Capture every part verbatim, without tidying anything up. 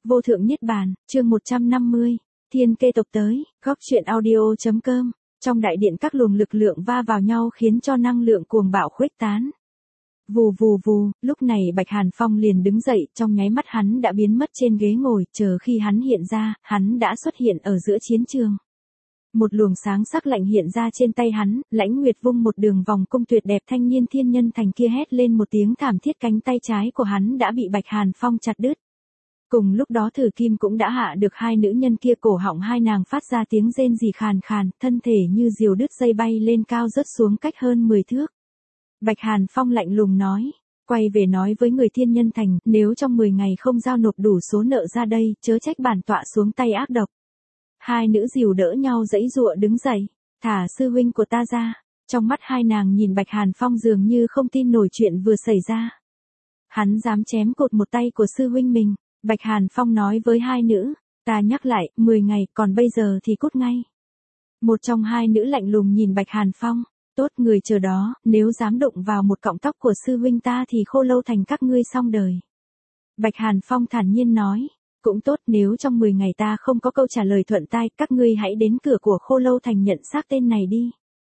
Vô thượng niết bàn, chương một trăm năm mươi, thiên kê tộc tới, góc truyện audio.com, trong đại điện các luồng lực lượng va vào nhau khiến cho năng lượng cuồng bạo khuếch tán. Vù vù vù, lúc này Bạch Hàn Phong liền đứng dậy, trong nháy mắt hắn đã biến mất trên ghế ngồi, chờ khi hắn hiện ra, hắn đã xuất hiện ở giữa chiến trường. Một luồng sáng sắc lạnh hiện ra trên tay hắn, Lãnh Nguyệt vung một đường vòng cung tuyệt đẹp thanh niên thiên nhân thành kia hét lên một tiếng thảm thiết, cánh tay trái của hắn đã bị Bạch Hàn Phong chặt đứt. Cùng lúc đó Thử Kim cũng đã hạ được hai nữ nhân kia, cổ họng hai nàng phát ra tiếng rên rỉ khàn khàn, thân thể như diều đứt dây bay lên cao rớt xuống cách hơn mười thước. Bạch Hàn Phong lạnh lùng nói, quay về nói với người thiên nhân thành, nếu trong mười ngày không giao nộp đủ số nợ ra đây, chớ trách bản tọa xuống tay ác độc. Hai nữ dìu đỡ nhau giãy giụa đứng dậy, thả sư huynh của ta ra. Trong mắt hai nàng nhìn Bạch Hàn Phong dường như không tin nổi chuyện vừa xảy ra. Hắn dám chém cột một tay của sư huynh mình. Bạch Hàn Phong nói với hai nữ, ta nhắc lại, mười ngày, còn bây giờ thì cút ngay. Một trong hai nữ lạnh lùng nhìn Bạch Hàn Phong, tốt người chờ đó, nếu dám đụng vào một cọng tóc của sư huynh ta thì Khô Lâu Thành các ngươi xong đời. Bạch Hàn Phong thản nhiên nói, cũng tốt, nếu trong mười ngày ta không có câu trả lời thuận tai, các ngươi hãy đến cửa của Khô Lâu Thành nhận xác tên này đi.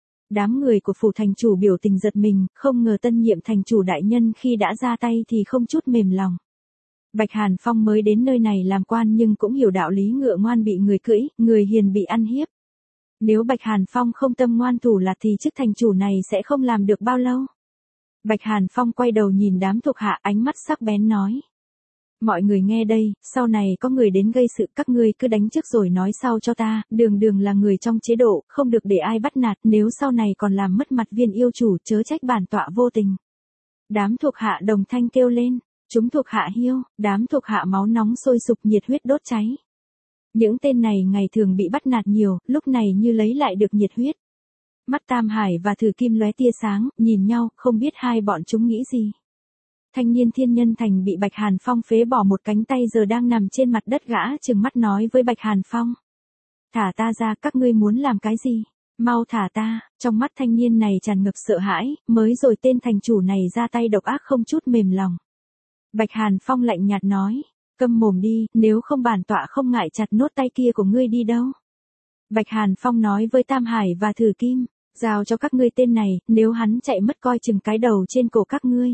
Đám người của phủ thành chủ biểu tình giật mình, không ngờ tân nhiệm thành chủ đại nhân khi đã ra tay thì không chút mềm lòng. Bạch Hàn Phong mới đến nơi này làm quan nhưng cũng hiểu đạo lý ngựa ngoan bị người cưỡi, người hiền bị ăn hiếp. Nếu Bạch Hàn Phong không tâm ngoan thủ lạt thì chức thành chủ này sẽ không làm được bao lâu. Bạch Hàn Phong quay đầu nhìn đám thuộc hạ, ánh mắt sắc bén nói. Mọi người nghe đây, sau này có người đến gây sự các ngươi cứ đánh trước rồi nói sau cho ta, Đường Đường là người trong chế độ, không được để ai bắt nạt, nếu sau này còn làm mất mặt viên yêu chủ chớ trách bản tọa vô tình. Đám thuộc hạ đồng thanh kêu lên. Chúng thuộc hạ hiêu, đám thuộc hạ máu nóng sôi sục, nhiệt huyết đốt cháy. Những tên này ngày thường bị bắt nạt nhiều, lúc này như lấy lại được nhiệt huyết. Mắt Tam Hải và Thử Kim lóe tia sáng, nhìn nhau, không biết hai bọn chúng nghĩ gì. Thanh niên thiên nhân thành bị Bạch Hàn Phong phế bỏ một cánh tay giờ đang nằm trên mặt đất, gã trừng mắt nói với Bạch Hàn Phong. Thả ta ra, các ngươi muốn làm cái gì? Mau thả ta. Trong mắt thanh niên này tràn ngập sợ hãi, mới rồi tên thành chủ này ra tay độc ác không chút mềm lòng. Bạch Hàn Phong lạnh nhạt nói, câm mồm đi, nếu không bản tọa không ngại chặt nốt tay kia của ngươi đi đâu. Bạch Hàn Phong nói với Tam Hải và Thử Kim, giao cho các ngươi tên này, nếu hắn chạy mất coi chừng cái đầu trên cổ các ngươi.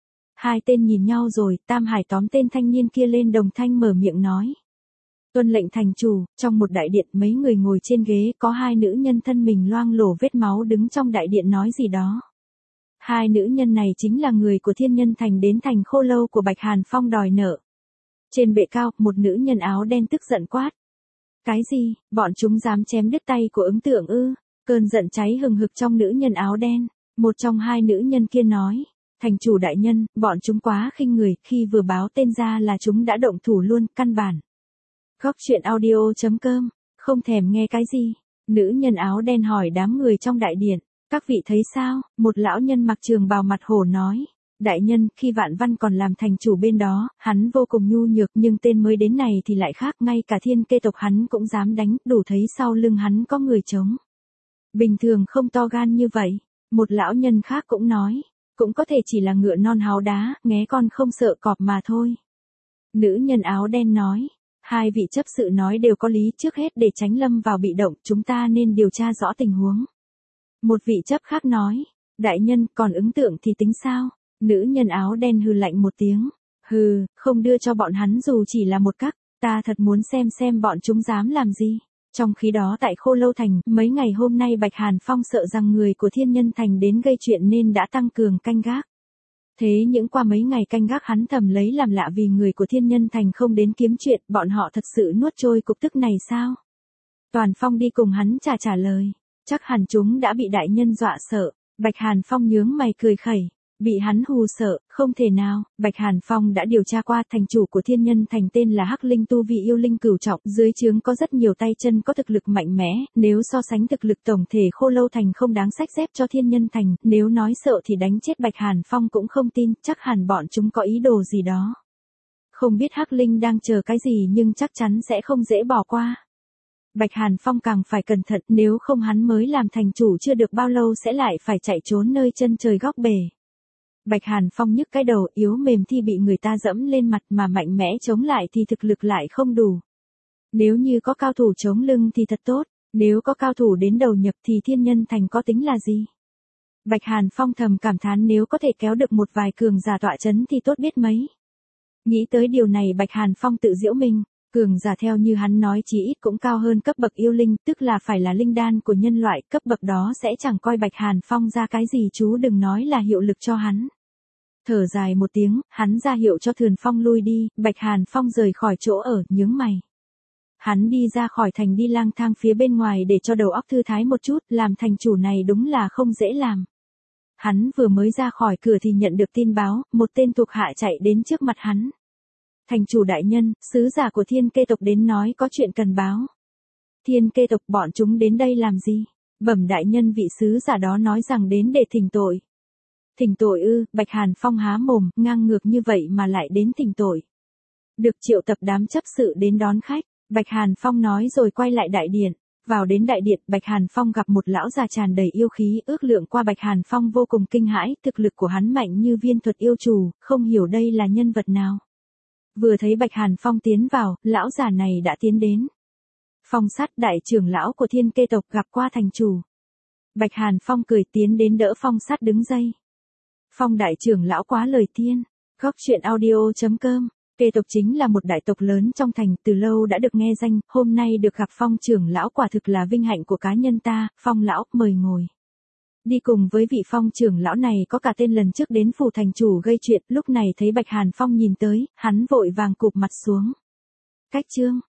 Hai tên nhìn nhau rồi, Tam Hải tóm tên thanh niên kia lên, đồng thanh mở miệng nói. Tuân lệnh thành chủ. Trong một đại điện mấy người ngồi trên ghế, có hai nữ nhân thân mình loang lổ vết máu đứng trong đại điện nói gì đó. Hai nữ nhân này chính là người của thiên nhân thành đến thành Khô Lâu của Bạch Hàn Phong đòi nợ. Trên bệ cao, một nữ nhân áo đen tức giận quát. Cái gì, bọn chúng dám chém đứt tay của Ứng Tượng ư? Cơn giận cháy hừng hực trong nữ nhân áo đen. Một trong hai nữ nhân kia nói. Thành chủ đại nhân, bọn chúng quá khinh người, khi vừa báo tên ra là chúng đã động thủ luôn, căn bản. Góc truyện audio.com, không thèm nghe cái gì? Nữ nhân áo đen hỏi đám người trong đại điện. Các vị thấy sao? Một lão nhân mặc trường bào mặt hổ nói. Đại nhân, khi Vạn Văn còn làm thành chủ bên đó, hắn vô cùng nhu nhược, nhưng tên mới đến này thì lại khác, ngay cả thiên kê tộc hắn cũng dám đánh, đủ thấy sau lưng hắn có người chống. Bình thường không to gan như vậy. Một lão nhân khác cũng nói. Cũng có thể chỉ là ngựa non háo đá, nghé con không sợ cọp mà thôi. Nữ nhân áo đen nói. Hai vị chấp sự nói đều có lý, trước hết để tránh lâm vào bị động, chúng ta nên điều tra rõ tình huống. Một vị chấp khác nói, đại nhân, còn Ứng Tượng thì tính sao? Nữ nhân áo đen hừ lạnh một tiếng, hừ, không đưa cho bọn hắn dù chỉ là một cắc, ta thật muốn xem xem bọn chúng dám làm gì. Trong khi đó tại Khô Lâu Thành, mấy ngày hôm nay Bạch Hàn Phong sợ rằng người của thiên nhân thành đến gây chuyện nên đã tăng cường canh gác. Thế những qua mấy ngày canh gác hắn thầm lấy làm lạ vì người của thiên nhân thành không đến kiếm chuyện, bọn họ thật sự nuốt trôi cục tức này sao? Toàn Phong đi cùng hắn trả trả lời. Chắc hẳn chúng đã bị đại nhân dọa sợ. Bạch Hàn Phong nhướng mày cười khẩy. Bị hắn hù sợ, không thể nào. Bạch Hàn Phong đã điều tra qua, thành chủ của thiên nhân thành tên là Hắc Linh, tu vị yêu linh cửu trọng, dưới trướng có rất nhiều tay chân có thực lực mạnh mẽ, nếu so sánh thực lực tổng thể Khô Lâu Thành không đáng xách xếp cho thiên nhân thành, nếu nói sợ thì đánh chết Bạch Hàn Phong cũng không tin, chắc hẳn bọn chúng có ý đồ gì đó. Không biết Hắc Linh đang chờ cái gì nhưng chắc chắn sẽ không dễ bỏ qua. Bạch Hàn Phong càng phải cẩn thận, nếu không hắn mới làm thành chủ chưa được bao lâu sẽ lại phải chạy trốn nơi chân trời góc bể. Bạch Hàn Phong nhức cái đầu, yếu mềm thì bị người ta dẫm lên mặt mà mạnh mẽ chống lại thì thực lực lại không đủ. Nếu như có cao thủ chống lưng thì thật tốt, nếu có cao thủ đến đầu nhập thì Thiên Nhân Thành có tính là gì? Bạch Hàn Phong thầm cảm thán nếu có thể kéo được một vài cường giả tọa chấn thì tốt biết mấy. Nghĩ tới điều này Bạch Hàn Phong tự giễu mình, cường giả theo như hắn nói chí ít cũng cao hơn cấp bậc yêu linh, tức là phải là linh đan của nhân loại, cấp bậc đó sẽ chẳng coi Bạch Hàn Phong ra cái gì, chú đừng nói là hiệu lực cho hắn. Thở dài một tiếng, hắn ra hiệu cho Thườn Phong lui đi, Bạch Hàn Phong rời khỏi chỗ ở, nhướng mày. Hắn đi ra khỏi thành đi lang thang phía bên ngoài để cho đầu óc thư thái một chút, làm thành chủ này đúng là không dễ làm. Hắn vừa mới ra khỏi cửa thì nhận được tin báo, một tên thuộc hạ chạy đến trước mặt hắn. Thành chủ đại nhân, sứ giả của Thiên Kê tộc đến nói có chuyện cần báo. Thiên Kê tộc bọn chúng đến đây làm gì? Bẩm đại nhân, vị sứ giả đó nói rằng đến để thỉnh tội. Thỉnh tội ư? Bạch Hàn Phong há mồm, ngang ngược như vậy mà lại đến thỉnh tội. Được triệu tập đám chấp sự đến đón khách, Bạch Hàn Phong nói rồi quay lại đại điện. Vào đến đại điện, Bạch Hàn Phong gặp một lão già tràn đầy yêu khí, ước lượng qua Bạch Hàn Phong vô cùng kinh hãi, thực lực của hắn mạnh như viên thuật yêu chủ, không hiểu đây là nhân vật nào. Vừa thấy Bạch Hàn Phong tiến vào, lão già này đã tiến đến. Phong Sắt, đại trưởng lão của Thiên Kê tộc, gặp qua thành chủ. Bạch Hàn Phong cười tiến đến đỡ Phong Sắt đứng dậy. Phong đại trưởng lão quá lời tiên. Góc truyện audio chấm com. Kê tộc chính là một đại tộc lớn trong thành, từ lâu đã được nghe danh, hôm nay được gặp Phong trưởng lão quả thực là vinh hạnh của cá nhân ta. Phong lão, mời ngồi. Đi cùng với vị Phong trưởng lão này có cả tên lần trước đến phủ thành chủ gây chuyện, lúc này thấy Bạch Hàn Phong nhìn tới, hắn vội vàng cụp mặt xuống. Cách chương,